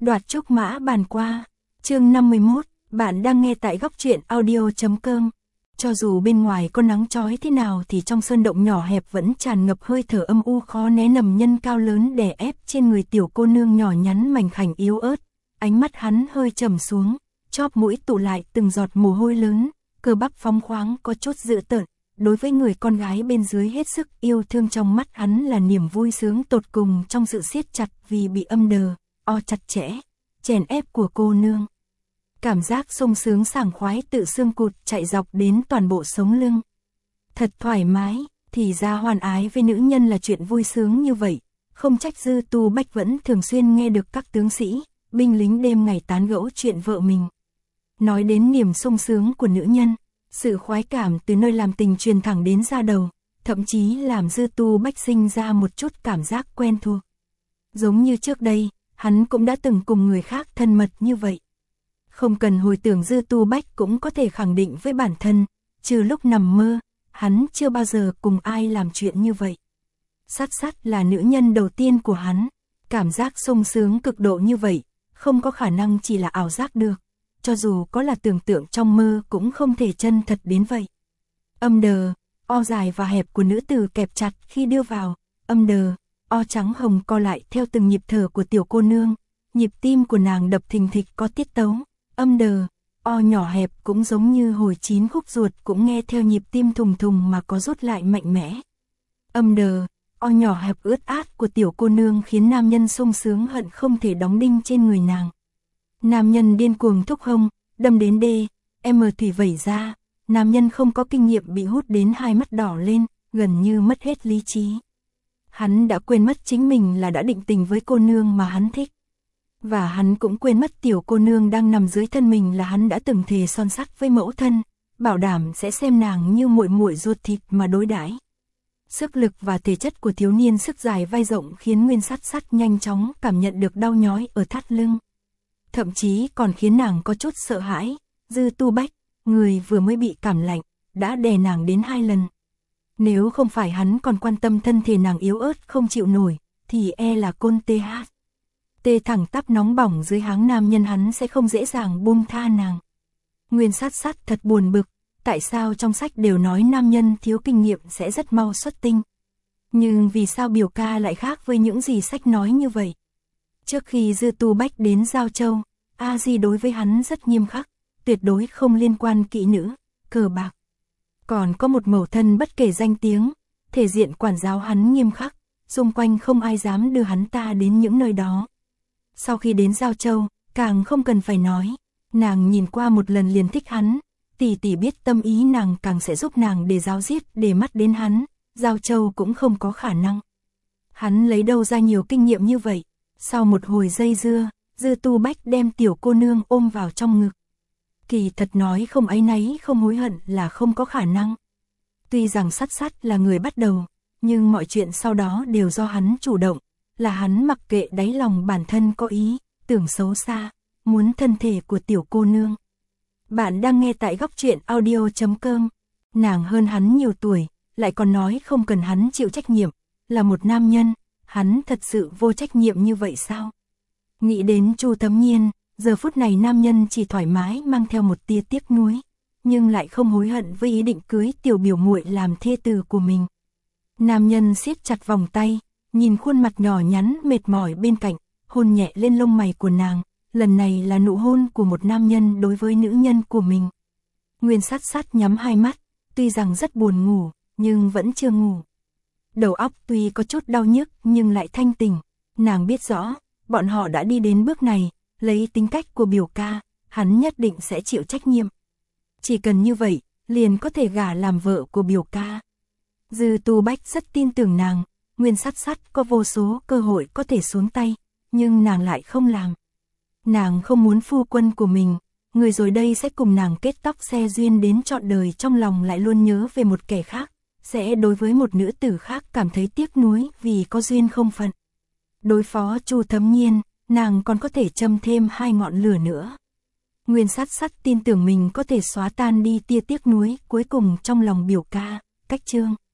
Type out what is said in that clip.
Đoạt trúc mã bàn qua. Chương 51, bạn đang nghe tại góc truyện audio.com. Cho dù bên ngoài có nắng chói thế nào thì trong sơn động nhỏ hẹp vẫn tràn ngập hơi thở âm u khó né. Nằm nhân cao lớn đè ép trên người tiểu cô nương nhỏ nhắn mảnh khảnh yếu ớt. Ánh mắt hắn hơi trầm xuống, chóp mũi tụ lại từng giọt mồ hôi lớn, cơ bắp phóng khoáng có chút dữ tợn. Đối với người con gái bên dưới hết sức yêu thương, trong mắt hắn là niềm vui sướng tột cùng trong sự siết chặt vì bị âm đờ, chặt chẽ, chèn ép của cô nương. Cảm giác sung sướng sảng khoái tự xương cụt chạy dọc đến toàn bộ sống lưng. Thật thoải mái, thì ra hoan ái với nữ nhân là chuyện vui sướng như vậy, không trách Dư Tu Bách vẫn thường xuyên nghe được các tướng sĩ, binh lính đêm ngày tán gẫu chuyện vợ mình. Nói đến niềm sung sướng của nữ nhân, sự khoái cảm từ nơi làm tình truyền thẳng đến da đầu, thậm chí làm Dư Tu Bách sinh ra một chút cảm giác quen thuộc. Giống như trước đây, hắn cũng đã từng cùng người khác thân mật như vậy. Không cần hồi tưởng, Dư Tu Bách cũng có thể khẳng định với bản thân, trừ lúc nằm mơ, hắn chưa bao giờ cùng ai làm chuyện như vậy. Sát sát là nữ nhân đầu tiên của hắn, cảm giác sung sướng cực độ như vậy, không có khả năng chỉ là ảo giác được. Cho dù có là tưởng tượng trong mơ cũng không thể chân thật đến vậy. Âm đờ, dài và hẹp của nữ tử kẹp chặt khi đưa vào, âm đờ, trắng hồng co lại theo từng nhịp thở của tiểu cô nương, nhịp tim của nàng đập thình thịch có tiết tấu, âm đờ, nhỏ hẹp cũng giống như hồi 9 khúc ruột cũng nghe theo nhịp tim thùng thùng mà có rút lại mạnh mẽ. Âm đờ, nhỏ hẹp ướt át của tiểu cô nương khiến nam nhân sung sướng hận không thể đóng đinh trên người nàng. Nam nhân điên cuồng thúc hông, đâm đến thủy vẩy ra, nam nhân không có kinh nghiệm bị hút đến hai mắt đỏ lên, gần như mất hết lý trí. Hắn đã quên mất chính mình là đã định tình với cô nương mà hắn thích. Và hắn cũng quên mất tiểu cô nương đang nằm dưới thân mình là hắn đã từng thề son sắt với mẫu thân, bảo đảm sẽ xem nàng như muội muội ruột thịt mà đối đãi. Sức lực và thể chất của thiếu niên sức dài vai rộng khiến Nguyên Sát Sát nhanh chóng cảm nhận được đau nhói ở thắt lưng. Thậm chí còn khiến nàng có chút sợ hãi, Dư Tu Bách, người vừa mới bị cảm lạnh, đã đè nàng đến 2 lần. Nếu không phải hắn còn quan tâm thân thể nàng yếu ớt không chịu nổi, thì là côn tê thẳng tắp nóng bỏng dưới háng nam nhân hắn sẽ không dễ dàng buông tha nàng. Nguyên Sát Sát thật buồn bực, tại sao trong sách đều nói nam nhân thiếu kinh nghiệm sẽ rất mau xuất tinh. Nhưng vì sao biểu ca lại khác với những gì sách nói như vậy? Trước khi Dư Tu Bách đến Giao Châu, A Di đối với hắn rất nghiêm khắc, tuyệt đối không liên quan kỹ nữ, cờ bạc. Còn có một mẫu thân bất kể danh tiếng, thể diện quản giáo hắn nghiêm khắc, xung quanh không ai dám đưa hắn ta đến những nơi đó. Sau khi đến Giao Châu, càng không cần phải nói, nàng nhìn qua một lần liền thích hắn, tỷ tỷ biết tâm ý nàng càng sẽ giúp nàng để giáo giết để mắt đến hắn, Giao Châu cũng không có khả năng. Hắn lấy đâu ra nhiều kinh nghiệm như vậy? Sau một hồi dây dưa, Dư Tu Bách đem tiểu cô nương ôm vào trong ngực. Kỳ thật nói không áy náy không hối hận là không có khả năng. Tuy rằng Sát Sát là người bắt đầu, nhưng mọi chuyện sau đó đều do hắn chủ động, là hắn mặc kệ đáy lòng bản thân có ý, tưởng xấu xa, muốn thân thể của tiểu cô nương. Bạn đang nghe tại góc truyện audio.com, nàng hơn hắn nhiều tuổi, lại còn nói không cần hắn chịu trách nhiệm, là một nam nhân. Hắn thật sự vô trách nhiệm như vậy sao? Nghĩ đến Chu Thấm Nhiên, giờ phút này nam nhân chỉ thoải mái mang theo một tia tiếc nuối, nhưng lại không hối hận với ý định cưới tiểu biểu muội làm thê tử của mình. Nam nhân siết chặt vòng tay, nhìn khuôn mặt nhỏ nhắn mệt mỏi bên cạnh, hôn nhẹ lên lông mày của nàng, lần này là nụ hôn của một nam nhân đối với nữ nhân của mình. Nguyên Sát Sát nhắm hai mắt, tuy rằng rất buồn ngủ, nhưng vẫn chưa ngủ. Đầu óc tuy có chút đau nhức nhưng lại thanh tỉnh, nàng biết rõ, bọn họ đã đi đến bước này, lấy tính cách của biểu ca, hắn nhất định sẽ chịu trách nhiệm. Chỉ cần như vậy, liền có thể gả làm vợ của biểu ca. Dư Tu Bách rất tin tưởng nàng, Nguyên Sát Sát có vô số cơ hội có thể xuống tay, nhưng nàng lại không làm. Nàng không muốn phu quân của mình, người rồi đây sẽ cùng nàng kết tóc xe duyên đến trọn đời, trong lòng lại luôn nhớ về một kẻ khác. Sẽ đối với một nữ tử khác cảm thấy tiếc nuối vì có duyên không phận. Đối phó Chu Thấm Nhiên, nàng còn có thể châm thêm 2 ngọn lửa nữa. Nguyên Sát Sát tin tưởng mình có thể xóa tan đi tia tiếc nuối cuối cùng trong lòng biểu ca, cách chương.